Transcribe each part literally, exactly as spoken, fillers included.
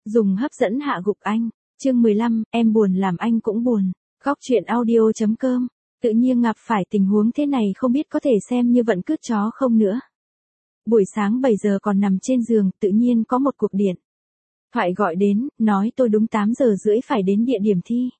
Dùng hấp dẫn hạ gục anh. Chương mười lăm, em buồn làm anh cũng buồn. Góc truyện audio chấm com. Tự nhiên gặp phải tình huống thế này không biết có thể xem như vận cứt chó không nữa. Buổi sáng bảy giờ còn nằm trên giường, tự nhiên có một cuộc điện thoại gọi đến, nói tôi đúng tám giờ rưỡi phải đến địa điểm thi.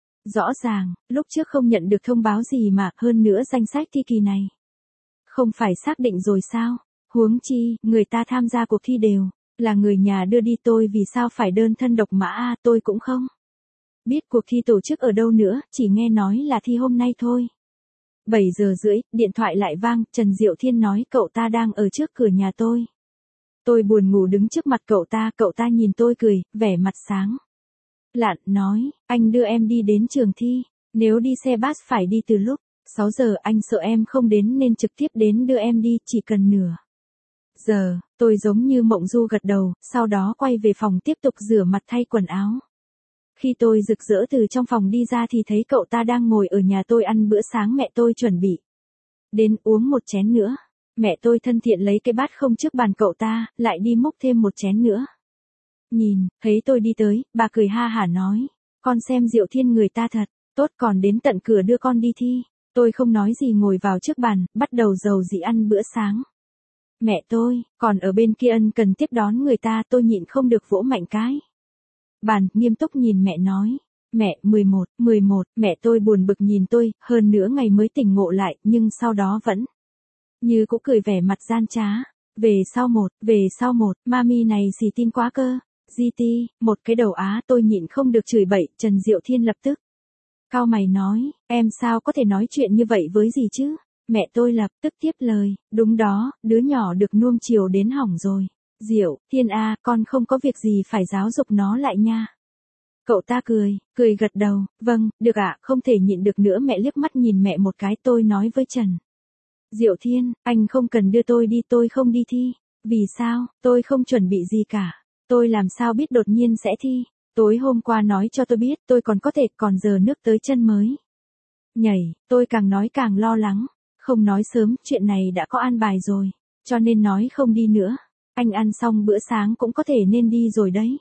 Rõ ràng, lúc trước không nhận được thông báo gì mà, hơn nữa danh sách thi kỳ này không phải xác định rồi sao? Huống chi, người ta tham gia cuộc thi đều là người nhà đưa đi, tôi vì sao phải đơn thân độc mã a, tôi cũng không biết cuộc thi tổ chức ở đâu nữa, chỉ nghe nói là thi hôm nay thôi. bảy giờ rưỡi, điện thoại lại vang, Trần Diệu Thiên nói cậu ta đang ở trước cửa nhà tôi. Tôi buồn ngủ đứng trước mặt cậu ta, cậu ta nhìn tôi cười, vẻ mặt sáng lạn, nói, anh đưa em đi đến trường thi, nếu đi xe bus phải đi từ lúc sáu giờ, anh sợ em không đến nên trực tiếp đến đưa em đi, chỉ cần nửa giờ. Tôi giống như mộng du gật đầu, sau đó quay về phòng tiếp tục rửa mặt thay quần áo. Khi tôi rực rỡ từ trong phòng đi ra thì thấy cậu ta đang ngồi ở nhà tôi ăn bữa sáng mẹ tôi chuẩn bị đến, uống một chén nữa. Mẹ tôi thân thiện lấy cái bát không trước bàn cậu ta, lại đi múc thêm một chén nữa. Nhìn, thấy tôi đi tới, bà cười ha hả nói, con xem Diệu Thiên người ta thật tốt, còn đến tận cửa đưa con đi thi. Tôi không nói gì ngồi vào trước bàn, bắt đầu dầu dĩ ăn bữa sáng. Mẹ tôi, còn ở bên kia ân cần tiếp đón người ta, tôi nhịn không được vỗ mạnh cái bàn, nghiêm túc nhìn mẹ nói, mẹ, mười một, mười một, mẹ tôi buồn bực nhìn tôi, hơn nửa ngày mới tỉnh ngộ lại, nhưng sau đó vẫn như cũ cười vẻ mặt gian trá. Về sau một, về sau một, mami này xì tin quá cơ. giê tê, một cái đầu á, tôi nhịn không được chửi bậy. Trần Diệu Thiên lập tức cau mày nói, em sao có thể nói chuyện như vậy với gì chứ? Mẹ tôi lập tức tiếp lời, đúng đó, đứa nhỏ được nuông chiều đến hỏng rồi. Diệu Thiên a, con không có việc gì phải giáo dục nó lại nha. Cậu ta cười, cười gật đầu, vâng, được ạ, không thể nhịn được nữa. Mẹ liếc mắt nhìn mẹ một cái, tôi nói với Trần Diệu Thiên, anh không cần đưa tôi đi, tôi không đi thi. Vì sao? Tôi không chuẩn bị gì cả. Tôi làm sao biết đột nhiên sẽ thi? Tối hôm qua nói cho tôi biết, tôi còn có thể, còn giờ nước tới chân mới nhảy. Tôi càng nói càng lo lắng. Không nói sớm, chuyện này đã có an bài rồi, cho nên nói không đi nữa. Anh ăn xong bữa sáng cũng có thể nên đi rồi đấy.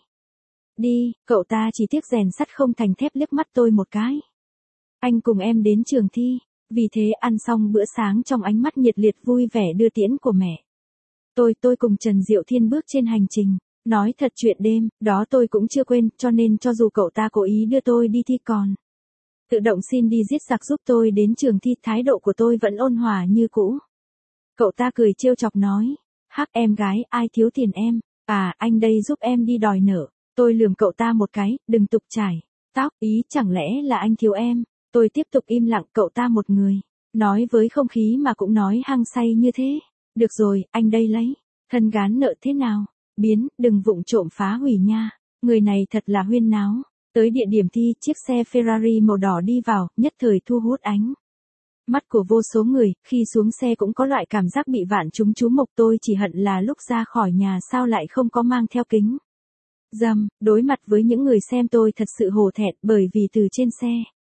Đi, cậu ta chỉ tiếc rèn sắt không thành thép liếc mắt tôi một cái. Anh cùng em đến trường thi. Vì thế ăn xong bữa sáng trong ánh mắt nhiệt liệt vui vẻ đưa tiễn của mẹ Tôi, tôi cùng Trần Diệu Thiên bước trên hành trình. Nói thật chuyện đêm, đó tôi cũng chưa quên, cho nên cho dù cậu ta cố ý đưa tôi đi thi còn tự động xin đi giết giặc giúp tôi đến trường thi, thái độ của tôi vẫn ôn hòa như cũ. Cậu ta cười trêu chọc nói, hắc em gái, ai thiếu tiền em, à anh đây giúp em đi đòi nợ. Tôi lườm cậu ta một cái, đừng tục chải tóc, ý chẳng lẽ là anh thiếu em. Tôi tiếp tục im lặng, cậu ta một người nói với không khí mà cũng nói hăng say như thế. Được rồi, anh đây lấy thân gán nợ thế nào? Biến, đừng vụng trộm phá hủy nha. Người này thật là huyên náo. Tới địa điểm thi, chiếc xe Ferrari màu đỏ đi vào, nhất thời thu hút ánh mắt của vô số người. Khi xuống xe cũng có loại cảm giác bị vạn chúng chú mục. Tôi chỉ hận là lúc ra khỏi nhà sao lại không có mang theo kính râm. Đối mặt với những người xem tôi thật sự hổ thẹn, bởi vì từ trên xe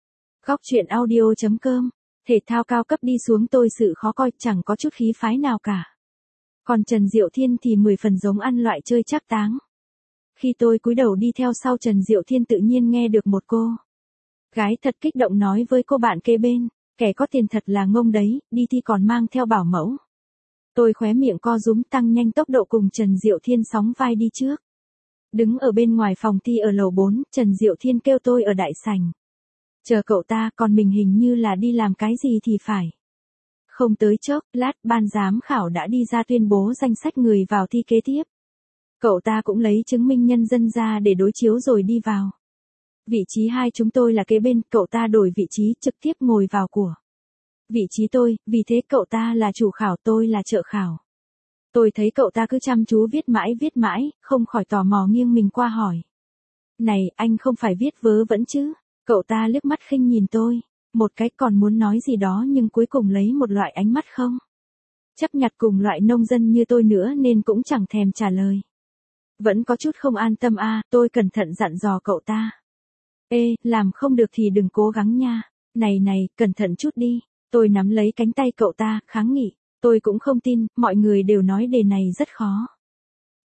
Góc truyện audio chấm com, thể thao cao cấp đi xuống tôi sự khó coi, chẳng có chút khí phái nào cả. Còn Trần Diệu Thiên thì mười phần giống ăn loại chơi trác táng. Khi tôi cúi đầu đi theo sau Trần Diệu Thiên tự nhiên nghe được một cô gái thật kích động nói với cô bạn kế bên, kẻ có tiền thật là ngông đấy, đi thi còn mang theo bảo mẫu. Tôi khóe miệng co rúm, tăng nhanh tốc độ cùng Trần Diệu Thiên sóng vai đi trước. Đứng ở bên ngoài phòng thi ở lầu bốn, Trần Diệu Thiên kêu tôi ở đại sảnh chờ cậu ta, còn mình hình như là đi làm cái gì thì phải. Không tới chốc lát, ban giám khảo đã đi ra tuyên bố danh sách người vào thi kế tiếp. Cậu ta cũng lấy chứng minh nhân dân ra để đối chiếu rồi đi vào. Vị trí hai chúng tôi là kế bên, cậu ta đổi vị trí trực tiếp ngồi vào của vị trí tôi, vì thế cậu ta là chủ khảo, tôi là trợ khảo. Tôi thấy cậu ta cứ chăm chú viết mãi viết mãi, không khỏi tò mò nghiêng mình qua hỏi. Này, anh không phải viết vớ vẩn chứ? Cậu ta liếc mắt khinh nhìn tôi một cái, còn muốn nói gì đó nhưng cuối cùng lấy một loại ánh mắt không chấp nhặt cùng loại nông dân như tôi nữa nên cũng chẳng thèm trả lời. Vẫn có chút không an tâm a, à, tôi cẩn thận dặn dò cậu ta. Ê, làm không được thì đừng cố gắng nha. Này này, cẩn thận chút đi. Tôi nắm lấy cánh tay cậu ta, kháng nghị. Tôi cũng không tin, mọi người đều nói đề này rất khó.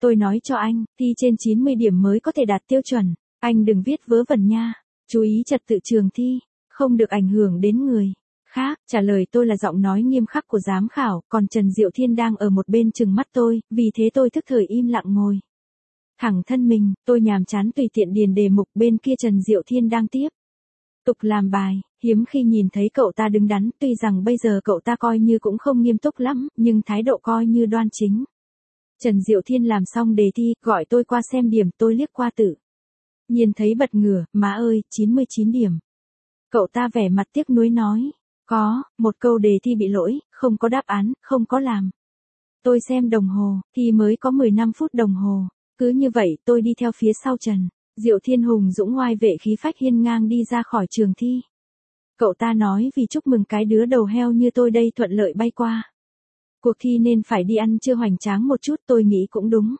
Tôi nói cho anh, thi trên chín mươi điểm mới có thể đạt tiêu chuẩn. Anh đừng viết vớ vẩn nha. Chú ý trật tự trường thi, không được ảnh hưởng đến người khác. Trả lời tôi là giọng nói nghiêm khắc của giám khảo, còn Trần Diệu Thiên đang ở một bên trừng mắt tôi, vì thế tôi thức thời im lặng ngồi thẳng thân mình, tôi nhàm chán tùy tiện điền đề mục. Bên kia Trần Diệu Thiên đang tiếp tục làm bài, hiếm khi nhìn thấy cậu ta đứng đắn, tuy rằng bây giờ cậu ta coi như cũng không nghiêm túc lắm, nhưng thái độ coi như đoan chính. Trần Diệu Thiên làm xong đề thi, gọi tôi qua xem điểm, tôi liếc qua tự nhiên thấy bật ngửa, má ơi, chín mươi chín điểm. Cậu ta vẻ mặt tiếc nuối nói, có, một câu đề thi bị lỗi, không có đáp án, không có làm. Tôi xem đồng hồ, thì mới có mười lăm phút đồng hồ. Cứ như vậy, tôi đi theo phía sau Trần Diệu Thiên hùng dũng oai vệ khí phách hiên ngang đi ra khỏi trường thi. Cậu ta nói vì chúc mừng cái đứa đầu heo như tôi đây thuận lợi bay qua cuộc thi nên phải đi ăn trưa hoành tráng một chút, tôi nghĩ cũng đúng.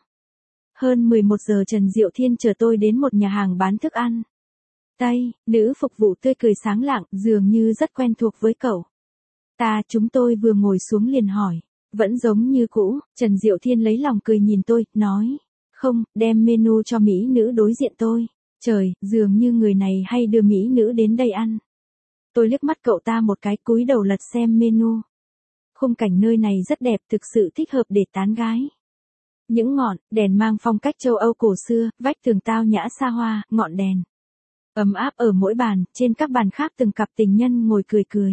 Hơn mười một giờ Trần Diệu Thiên chở tôi đến một nhà hàng bán thức ăn Tây, nữ phục vụ tươi cười sáng lạng, dường như rất quen thuộc với cậu ta. Chúng tôi vừa ngồi xuống liền hỏi, vẫn giống như cũ. Trần Diệu Thiên lấy lòng cười nhìn tôi, nói, không, đem menu cho mỹ nữ đối diện tôi. Trời, dường như người này hay đưa mỹ nữ đến đây ăn. Tôi liếc mắt cậu ta một cái, cúi đầu lật xem menu. Khung cảnh nơi này rất đẹp, thực sự thích hợp để tán gái. Những ngọn đèn mang phong cách châu Âu cổ xưa, vách tường tao nhã xa hoa, ngọn đèn ấm áp ở mỗi bàn, trên các bàn khác từng cặp tình nhân ngồi cười cười.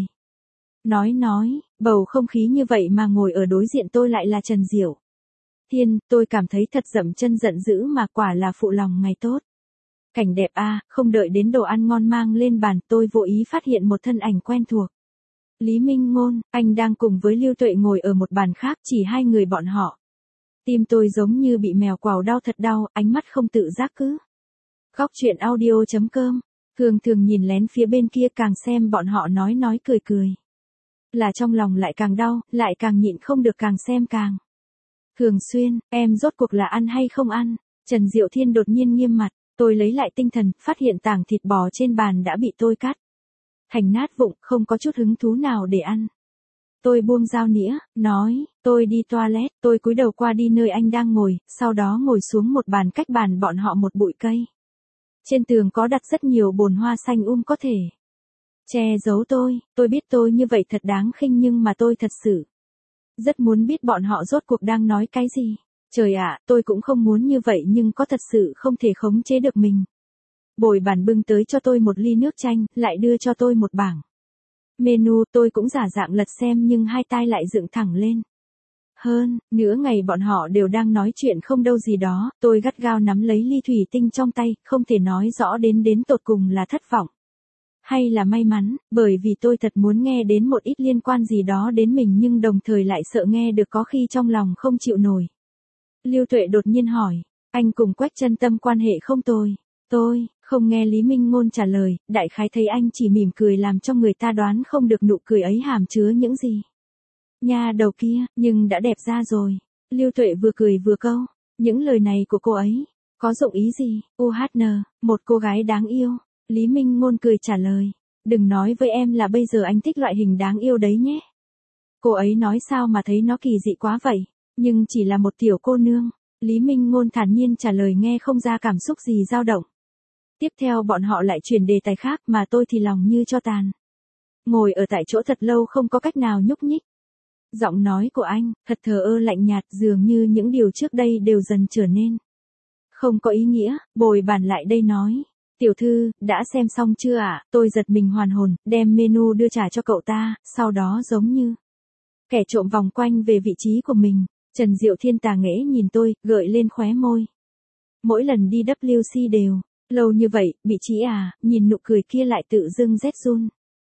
Nói nói, bầu không khí như vậy mà ngồi ở đối diện tôi lại là Trần Diệu Thiên, tôi cảm thấy thật dậm chân giận dữ mà quả là phụ lòng ngày tốt. Cảnh đẹp a, à, không đợi đến đồ ăn ngon mang lên bàn, tôi vô ý phát hiện một thân ảnh quen thuộc. Lý Minh Ngôn, anh đang cùng với Lưu Tuệ ngồi ở một bàn khác, chỉ hai người bọn họ. Tim tôi giống như bị mèo quào đau thật đau, ánh mắt không tự giác cứ góc chuyện audio chấm com, thường thường nhìn lén phía bên kia, càng xem bọn họ nói nói cười cười. Là trong lòng lại càng đau, lại càng nhịn không được, càng xem càng thường xuyên. Em rốt cuộc là ăn hay không ăn? Trần Diệu Thiên đột nhiên nghiêm mặt, tôi lấy lại tinh thần, phát hiện tảng thịt bò trên bàn đã bị tôi cắt thành nát vụn, không có chút hứng thú nào để ăn. Tôi buông dao nĩa, nói, tôi đi toilet. Tôi cúi đầu qua đi nơi anh đang ngồi, sau đó ngồi xuống một bàn cách bàn bọn họ một bụi cây. Trên tường có đặt rất nhiều bồn hoa xanh um có thể che giấu tôi. Tôi biết tôi như vậy thật đáng khinh, nhưng mà tôi thật sự rất muốn biết bọn họ rốt cuộc đang nói cái gì. Trời ạ, tôi cũng không muốn như vậy nhưng có thật sự không thể khống chế được mình. Bồi bàn bưng tới cho tôi một ly nước chanh, lại đưa cho tôi một bảng menu. Tôi cũng giả dạng lật xem nhưng hai tai lại dựng thẳng lên. Hơn nửa ngày bọn họ đều đang nói chuyện không đâu gì đó. Tôi gắt gao nắm lấy ly thủy tinh trong tay, không thể nói rõ đến đến tột cùng là thất vọng hay là may mắn, bởi vì tôi thật muốn nghe đến một ít liên quan gì đó đến mình, nhưng đồng thời lại sợ nghe được có khi trong lòng không chịu nổi. Lưu Tuệ đột nhiên hỏi, anh cùng Quách Chân Tâm quan hệ không tồi? Tôi không nghe Lý Minh Ngôn trả lời, đại khái thấy anh chỉ mỉm cười làm cho người ta đoán không được nụ cười ấy hàm chứa những gì. Nha đầu kia, nhưng đã đẹp ra rồi. Lưu Tuệ vừa cười vừa câu, những lời này của cô ấy có dụng ý gì? u hát en, một cô gái đáng yêu. Lý Minh Ngôn cười trả lời, đừng nói với em là bây giờ anh thích loại hình đáng yêu đấy nhé. Cô ấy nói sao mà thấy nó kỳ dị quá vậy, nhưng chỉ là một tiểu cô nương. Lý Minh Ngôn thản nhiên trả lời, nghe không ra cảm xúc gì dao động. Tiếp theo bọn họ lại chuyển đề tài khác, mà tôi thì lòng như tro tàn. Ngồi ở tại chỗ thật lâu không có cách nào nhúc nhích. Giọng nói của anh, thật thờ ơ lạnh nhạt, dường như những điều trước đây đều dần trở nên không có ý nghĩa. Bồi bàn lại đây nói, tiểu thư, đã xem xong chưa ạ? À? Tôi giật mình hoàn hồn, đem menu đưa trả cho cậu ta, sau đó giống như kẻ trộm vòng quanh về vị trí của mình. Trần Diệu Thiên tà nghễ nhìn tôi, gợi lên khóe môi. Mỗi lần đi vê kép xê đều lâu như vậy, bị trí à? Nhìn nụ cười kia lại tự dưng rét run.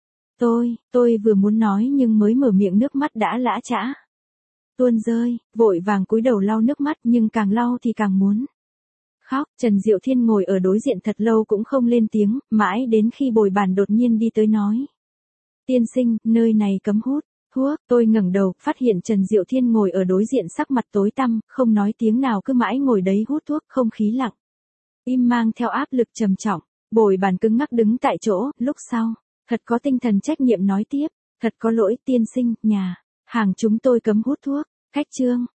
Tôi, tôi vừa muốn nói nhưng mới mở miệng nước mắt đã lã chã tuôn rơi, vội vàng cúi đầu lau nước mắt, nhưng càng lau thì càng muốn khóc. Trần Diệu Thiên ngồi ở đối diện thật lâu cũng không lên tiếng, mãi đến khi bồi bàn đột nhiên đi tới nói, tiên sinh, nơi này cấm hút thuốc. Tôi ngẩng đầu, phát hiện Trần Diệu Thiên ngồi ở đối diện sắc mặt tối tăm, không nói tiếng nào, cứ mãi ngồi đấy hút thuốc. Không khí lặng im mang theo áp lực trầm trọng. Bồi bàn cứng ngắc đứng tại chỗ. Lúc sau, thật có tinh thần trách nhiệm nói tiếp, thật có lỗi tiên sinh, nhà hàng chúng tôi cấm hút thuốc. Khách trương